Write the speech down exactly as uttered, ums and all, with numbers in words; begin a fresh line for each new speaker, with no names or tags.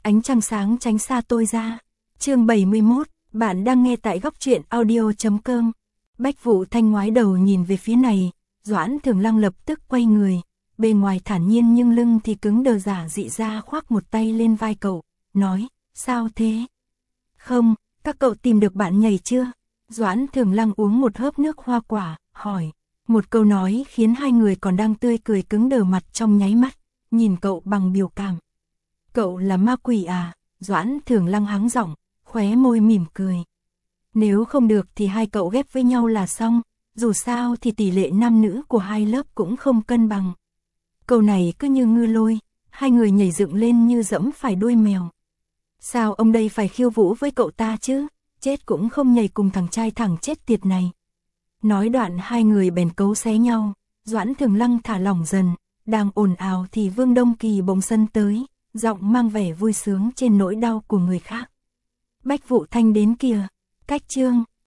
ánh trăng sáng tránh xa tôi ra. Chương bảy mươi mốt, bạn đang nghe tại góc truyện audio chấm com. Bách Vũ Thanh ngoái đầu nhìn về phía này, Doãn Thường Lăng lập tức quay người, bề ngoài thản nhiên nhưng lưng thì cứng đờ giả dị ra khoác một tay lên vai cậu, nói, sao thế? Không, các cậu tìm được bạn nhảy chưa? Doãn Thường Lăng uống một hớp nước hoa quả, hỏi. Một câu nói khiến hai người còn đang tươi cười cứng đờ mặt trong nháy mắt, nhìn cậu bằng biểu cảm. Cậu là ma quỷ à? Doãn Thường Lăng hắng giọng, khóe môi mỉm cười. Nếu không được thì hai cậu ghép với nhau là xong, dù sao thì tỷ lệ nam nữ của hai lớp cũng không cân bằng. Câu này cứ như ngư lôi, hai người nhảy dựng lên như dẫm phải đuôi mèo. Sao ông đây phải khiêu vũ với cậu ta chứ? Chết cũng không nhảy cùng thằng trai thẳng chết tiệt này. Nói đoạn hai người bèn cấu xé nhau, Doãn Thường Lăng thả lỏng dần, đang ồn ào thì Vương Đông Kỳ bỗng sân tới, giọng mang vẻ vui sướng trên nỗi đau của người khác. Bách Vũ Thanh đến kìa, cách chương.